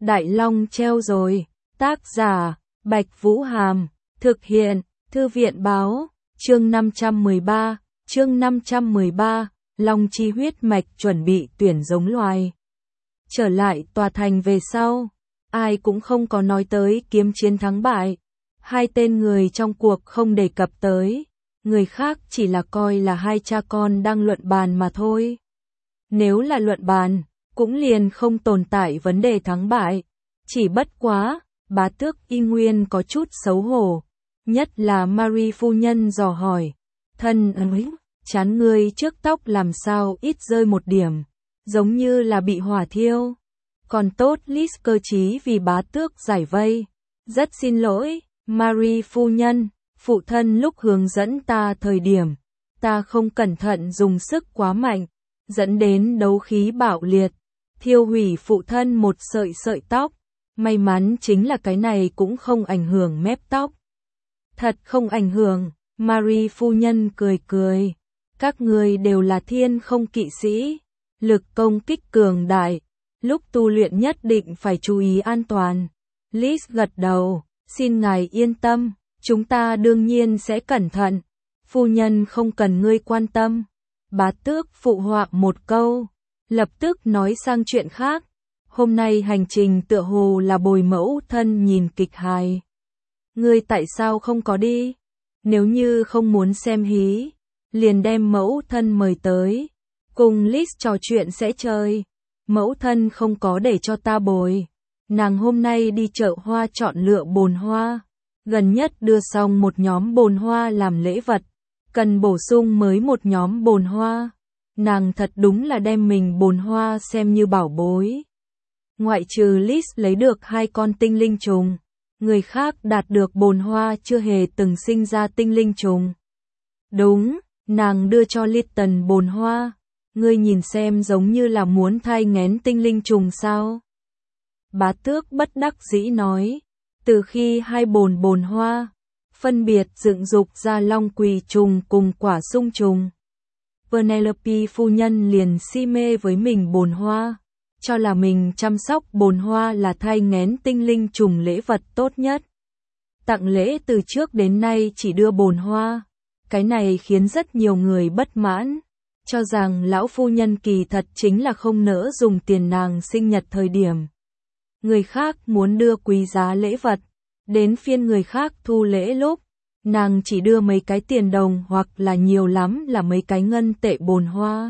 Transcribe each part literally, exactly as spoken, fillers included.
Đại Long treo rồi. Tác giả, Bạch Vũ Hàm. Thực hiện, Thư viện Báo. Chương năm trăm mười ba. Chương năm trăm mười ba. Long chi huyết mạch chuẩn bị tuyển giống loài. Trở lại tòa thành về sau, ai cũng không có nói tới kiếm chiến thắng bại. Hai tên người trong cuộc không đề cập tới, người khác chỉ là coi là hai cha con đang luận bàn mà thôi. Nếu là luận bàn, cũng liền không tồn tại vấn đề thắng bại. Chỉ bất quá, bá tước Y Nguyên có chút xấu hổ, nhất là Marie phu nhân dò hỏi, thân ơi, chán ngươi trước tóc làm sao ít rơi một điểm, giống như là bị hỏa thiêu. Còn tốt Liz cơ trí vì bá tước giải vây. Rất xin lỗi, Marie phu nhân, phụ thân lúc hướng dẫn ta thời điểm, ta không cẩn thận dùng sức quá mạnh, dẫn đến đấu khí bạo liệt, thiêu hủy phụ thân một sợi sợi tóc. May mắn chính là cái này cũng không ảnh hưởng mép tóc. Thật không ảnh hưởng, Marie phu nhân cười cười. Các người đều là thiên không kỵ sĩ, lực công kích cường đại, lúc tu luyện nhất định phải chú ý an toàn. Liz gật đầu, xin ngài yên tâm, chúng ta đương nhiên sẽ cẩn thận. Phu nhân không cần ngươi quan tâm. Bá tước phụ họa một câu, lập tức nói sang chuyện khác. Hôm nay hành trình tựa hồ là bồi mẫu thân nhìn kịch hài. Ngươi tại sao không có đi? Nếu như không muốn xem hí, liền đem mẫu thân mời tới, cùng Liz trò chuyện sẽ chơi. Mẫu thân không có để cho ta bồi. Nàng hôm nay đi chợ hoa chọn lựa bồn hoa, gần nhất đưa xong một nhóm bồn hoa làm lễ vật, cần bổ sung mới một nhóm bồn hoa. Nàng thật đúng là đem mình bồn hoa xem như bảo bối. Ngoại trừ Liz lấy được hai con tinh linh trùng, người khác đạt được bồn hoa chưa hề từng sinh ra tinh linh trùng. Đúng, nàng đưa cho Litton bồn hoa, ngươi nhìn xem giống như là muốn thai nghén tinh linh trùng sao? Bá tước bất đắc dĩ nói, từ khi hai bồn bồn hoa, phân biệt dựng dục ra long quỳ trùng cùng quả sung trùng. Penelope phu nhân liền si mê với mình bồn hoa, cho là mình chăm sóc bồn hoa là thai nghén tinh linh trùng lễ vật tốt nhất. Tặng lễ từ trước đến nay chỉ đưa bồn hoa, cái này khiến rất nhiều người bất mãn, cho rằng lão phu nhân kỳ thật chính là không nỡ dùng tiền nàng sinh nhật thời điểm. Người khác muốn đưa quý giá lễ vật, đến phiên người khác thu lễ lúc, nàng chỉ đưa mấy cái tiền đồng hoặc là nhiều lắm là mấy cái ngân tệ bồn hoa.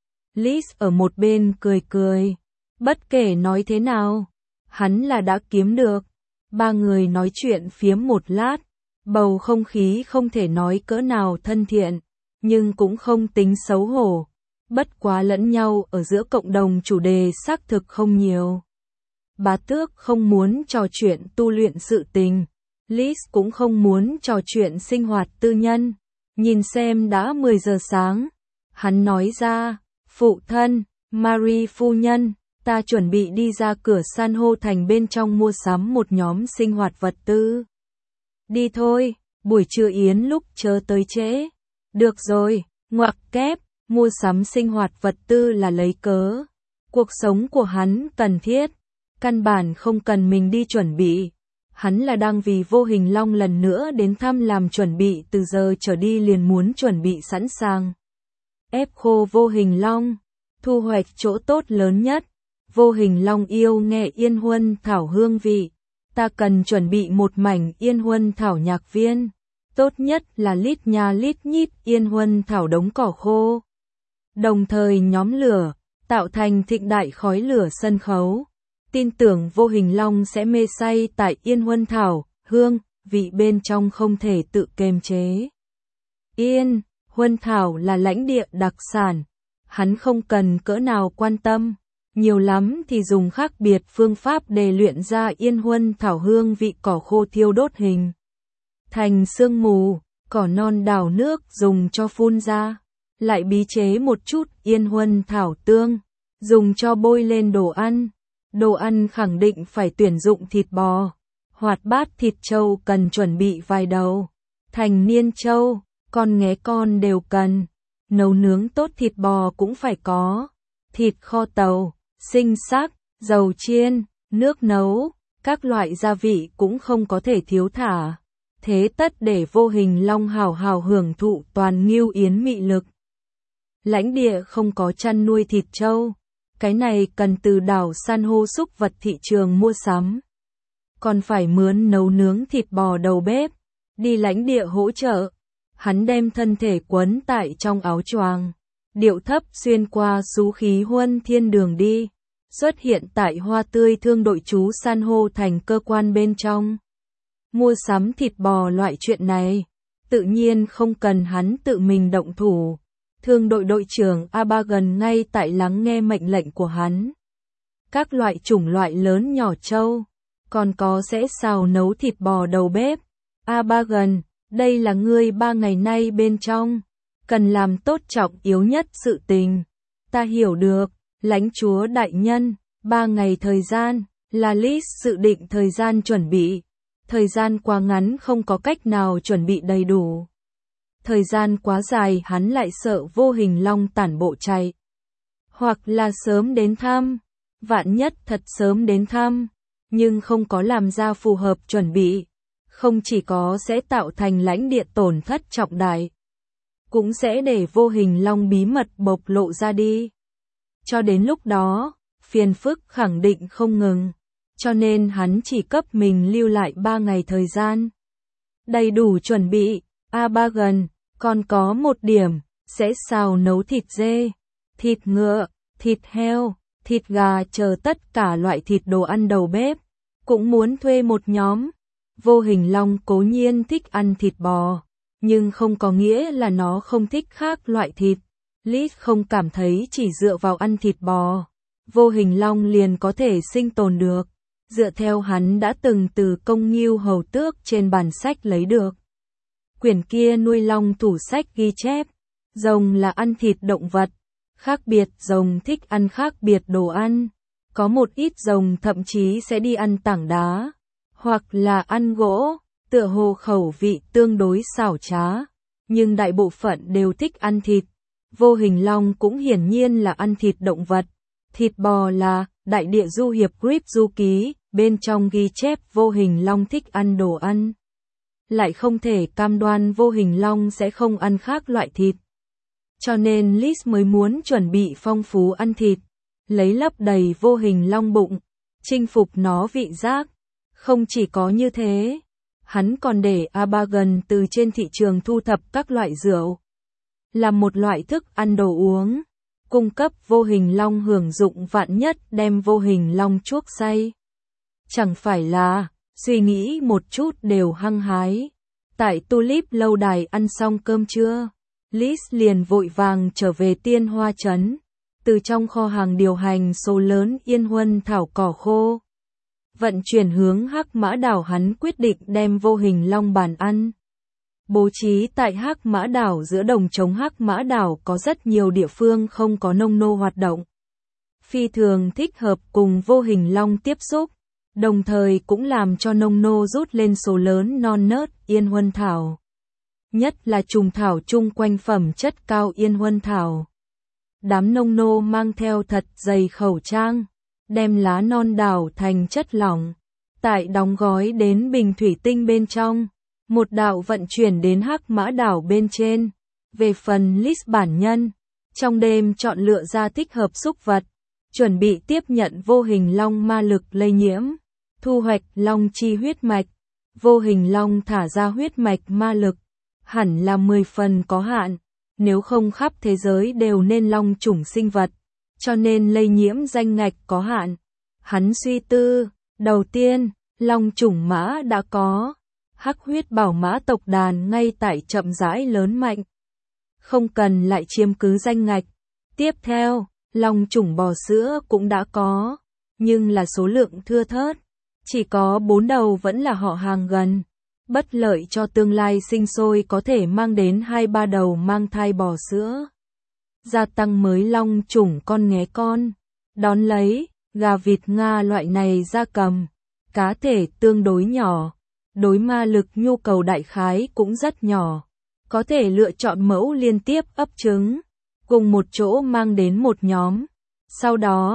Liz ở một bên cười cười, bất kể nói thế nào, hắn là đã kiếm được. Ba người nói chuyện phiếm một lát, bầu không khí không thể nói cỡ nào thân thiện, nhưng cũng không tính xấu hổ. Bất quá lẫn nhau ở giữa cộng đồng chủ đề xác thực không nhiều. Bá tước không muốn trò chuyện tu luyện sự tình, Liz cũng không muốn trò chuyện sinh hoạt tư nhân. Nhìn xem đã mười giờ sáng, hắn nói ra, phụ thân, Marie phu nhân, ta chuẩn bị đi ra cửa san hô thành bên trong mua sắm một nhóm sinh hoạt vật tư. Đi thôi, buổi trưa yến lúc chờ tới trễ. Được rồi, ngoặc kép, mua sắm sinh hoạt vật tư là lấy cớ. Cuộc sống của hắn cần thiết, căn bản không cần mình đi chuẩn bị. Hắn là đang vì Vô Hình Long lần nữa đến thăm làm chuẩn bị, từ giờ trở đi liền muốn chuẩn bị sẵn sàng. Ép khô Vô Hình Long, thu hoạch chỗ tốt lớn nhất. Vô Hình Long yêu nghe yên huân thảo hương vị, ta cần chuẩn bị một mảnh yên huân thảo nhạc viên, tốt nhất là lít nha lít nhít yên huân thảo đống cỏ khô. Đồng thời nhóm lửa, tạo thành thịnh đại khói lửa sân khấu. Tin tưởng Vô Hình Long sẽ mê say tại yên huân thảo, hương, vị bên trong không thể tự kiềm chế. Yên huân thảo là lãnh địa đặc sản, hắn không cần cỡ nào quan tâm. Nhiều lắm thì dùng khác biệt phương pháp để luyện ra yên huân thảo hương vị cỏ khô thiêu đốt hình thành sương mù, cỏ non đào nước dùng cho phun ra, lại bí chế một chút yên huân thảo tương, dùng cho bôi lên đồ ăn. Đồ ăn khẳng định phải tuyển dụng thịt bò, hoạt bát thịt trâu cần chuẩn bị vài đầu, thành niên trâu, con nghé con đều cần, nấu nướng tốt thịt bò cũng phải có, thịt kho tàu, sinh xác, dầu chiên, nước nấu, các loại gia vị cũng không có thể thiếu thả. Thế tất để Vô Hình Long hào hào hưởng thụ toàn Ngưu Yến mị lực. Lãnh địa không có chăn nuôi thịt trâu, cái này cần từ đảo san hô súc vật thị trường mua sắm. Còn phải mướn nấu nướng thịt bò đầu bếp, đi lãnh địa hỗ trợ. Hắn đem thân thể quấn tại trong áo choàng, điệu thấp xuyên qua xú khí huân thiên đường đi, xuất hiện tại hoa tươi thương đội chú san hô thành cơ quan bên trong. Mua sắm thịt bò loại chuyện này, tự nhiên không cần hắn tự mình động thủ. Thương đội đội trưởng Abagan ngay tại lắng nghe mệnh lệnh của hắn. Các loại chủng loại lớn nhỏ trâu, còn có sẽ xào nấu thịt bò đầu bếp. Abagan, đây là ngươi ba ngày nay bên trong, cần làm tốt trọng yếu nhất sự tình. Ta hiểu được, lãnh chúa đại nhân, ba ngày thời gian, là Liz dự định thời gian chuẩn bị. Thời gian quá ngắn không có cách nào chuẩn bị đầy đủ. Thời gian quá dài hắn lại sợ Vô Hình Long tản bộ chạy. Hoặc là sớm đến thăm, vạn nhất thật sớm đến thăm, nhưng không có làm ra phù hợp chuẩn bị. Không chỉ có sẽ tạo thành lãnh địa tổn thất trọng đại, cũng sẽ để Vô Hình Long bí mật bộc lộ ra đi. Cho đến lúc đó, phiền phức khẳng định không ngừng, cho nên hắn chỉ cấp mình lưu lại ba ngày thời gian. Đầy đủ chuẩn bị, Abagan, còn có một điểm, sẽ xào nấu thịt dê, thịt ngựa, thịt heo, thịt gà chờ tất cả loại thịt đồ ăn đầu bếp, cũng muốn thuê một nhóm. Vô Hình Long cố nhiên thích ăn thịt bò, nhưng không có nghĩa là nó không thích khác loại thịt. Liz không cảm thấy chỉ dựa vào ăn thịt bò, Vô Hình Long liền có thể sinh tồn được, dựa theo hắn đã từng từ công nghiêu hầu tước trên bản sách lấy được. Quyển kia nuôi long thủ sách ghi chép, rồng là ăn thịt động vật, khác biệt rồng thích ăn khác biệt đồ ăn, có một ít rồng thậm chí sẽ đi ăn tảng đá, hoặc là ăn gỗ, tựa hồ khẩu vị tương đối xảo trá, nhưng đại bộ phận đều thích ăn thịt. Vô Hình Long cũng hiển nhiên là ăn thịt động vật. Thịt bò là Đại địa du hiệp Grip du ký, bên trong ghi chép Vô Hình Long thích ăn đồ ăn. Lại không thể cam đoan Vô Hình Long sẽ không ăn khác loại thịt. Cho nên Liz mới muốn chuẩn bị phong phú ăn thịt, lấy lấp đầy Vô Hình Long bụng, chinh phục nó vị giác. Không chỉ có như thế, hắn còn để Abagan từ trên thị trường thu thập các loại rượu, là một loại thức ăn đồ uống, cung cấp Vô Hình Long hưởng dụng vạn nhất đem Vô Hình Long chuốc say. Chẳng phải là, suy nghĩ một chút đều hăng hái. Tại Tulip lâu đài ăn xong cơm trưa, Liz liền vội vàng trở về Tiên Hoa Trấn, từ trong kho hàng điều hành số lớn yên huân thảo cỏ khô. Vận chuyển hướng Hắc Mã Đảo, hắn quyết định đem Vô Hình Long bàn ăn. Bố trí tại Hắc Mã Đảo. Giữa đồng trống Hắc Mã Đảo có rất nhiều địa phương không có nông nô hoạt động, phi thường thích hợp cùng Vô Hình Long tiếp xúc, đồng thời cũng làm cho nông nô rút lên số lớn non nớt yên huân thảo. Nhất là trùng thảo chung quanh phẩm chất cao yên huân thảo. Đám nông nô mang theo thật dày khẩu trang, đem lá non đảo thành chất lỏng, tại đóng gói đến bình thủy tinh bên trong, một đạo vận chuyển đến Hắc Mã Đảo bên trên. Về phần Liz bản nhân, trong đêm chọn lựa ra thích hợp xúc vật, chuẩn bị tiếp nhận Vô Hình Long ma lực lây nhiễm, thu hoạch long chi huyết mạch. Vô Hình Long thả ra huyết mạch ma lực, hẳn là mười phần có hạn, nếu không khắp thế giới đều nên long chủng sinh vật, cho nên lây nhiễm danh ngạch có hạn. Hắn suy tư, đầu tiên, long chủng mã đã có, hắc huyết bảo mã tộc đàn ngay tại chậm rãi lớn mạnh, không cần lại chiếm cứ danh ngạch. Tiếp theo, long chủng bò sữa cũng đã có, nhưng là số lượng thưa thớt, chỉ có bốn đầu vẫn là họ hàng gần, bất lợi cho tương lai sinh sôi có thể mang đến hai ba đầu mang thai bò sữa. Gia tăng mới long chủng con nghé con, đón lấy, gà vịt Nga loại này gia cầm, cá thể tương đối nhỏ, đối ma lực nhu cầu đại khái cũng rất nhỏ, có thể lựa chọn mẫu liên tiếp ấp trứng, cùng một chỗ mang đến một nhóm. Sau đó,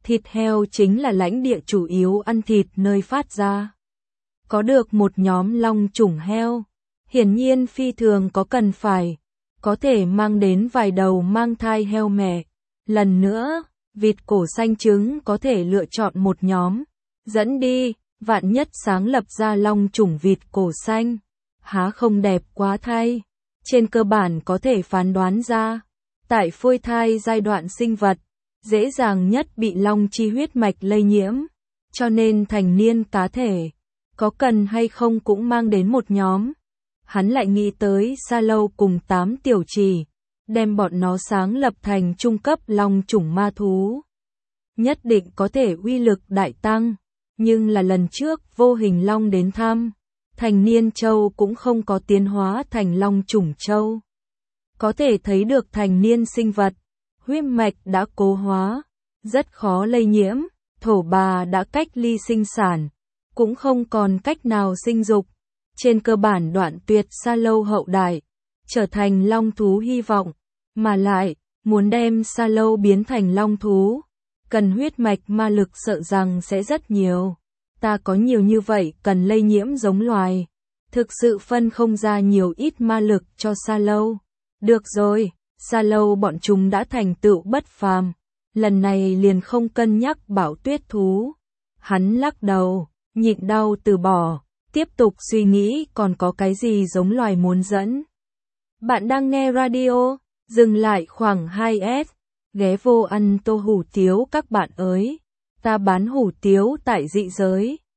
Thịt heo chính là lãnh địa chủ yếu ăn thịt nơi phát ra. Có được một nhóm long chủng heo, hiển nhiên phi thường có cần phải, có thể mang đến vài đầu mang thai heo mẹ. Lần nữa, vịt cổ xanh trứng có thể lựa chọn một nhóm, dẫn đi, vạn nhất sáng lập ra long chủng vịt cổ xanh. Há không đẹp quá thay. Trên cơ bản có thể phán đoán ra, tại phôi thai giai đoạn sinh vật, dễ dàng nhất bị long chi huyết mạch lây nhiễm, cho nên thành niên cá thể, có cần hay không cũng mang đến một nhóm. Hắn lại nghĩ tới Sa Lâu cùng tám tiểu trì, đem bọn nó sáng lập thành trung cấp long chủng ma thú. Nhất định có thể uy lực đại tăng, nhưng là lần trước vô hình long đến thăm, thành niên châu cũng không có tiến hóa thành long chủng châu. Có thể thấy được thành niên sinh vật, huyết mạch đã cố hóa, rất khó lây nhiễm, thổ bà đã cách ly sinh sản, cũng không còn cách nào sinh dục. Trên cơ bản đoạn tuyệt Sa Lâu hậu đại, trở thành long thú hy vọng, mà lại, muốn đem Sa Lâu biến thành long thú, cần huyết mạch ma lực sợ rằng sẽ rất nhiều. Ta có nhiều như vậy cần lây nhiễm giống loài, thực sự phân không ra nhiều ít ma lực cho Sa Lâu. Được rồi, Sa Lâu bọn chúng đã thành tựu bất phàm, lần này liền không cân nhắc bảo tuyết thú. Hắn lắc đầu, nhịn đau từ bỏ, tiếp tục suy nghĩ còn có cái gì giống loài muốn dẫn. Bạn đang nghe radio, dừng lại khoảng hai S, ghé vô ăn tô hủ tiếu các bạn ơi, ta bán hủ tiếu tại dị giới.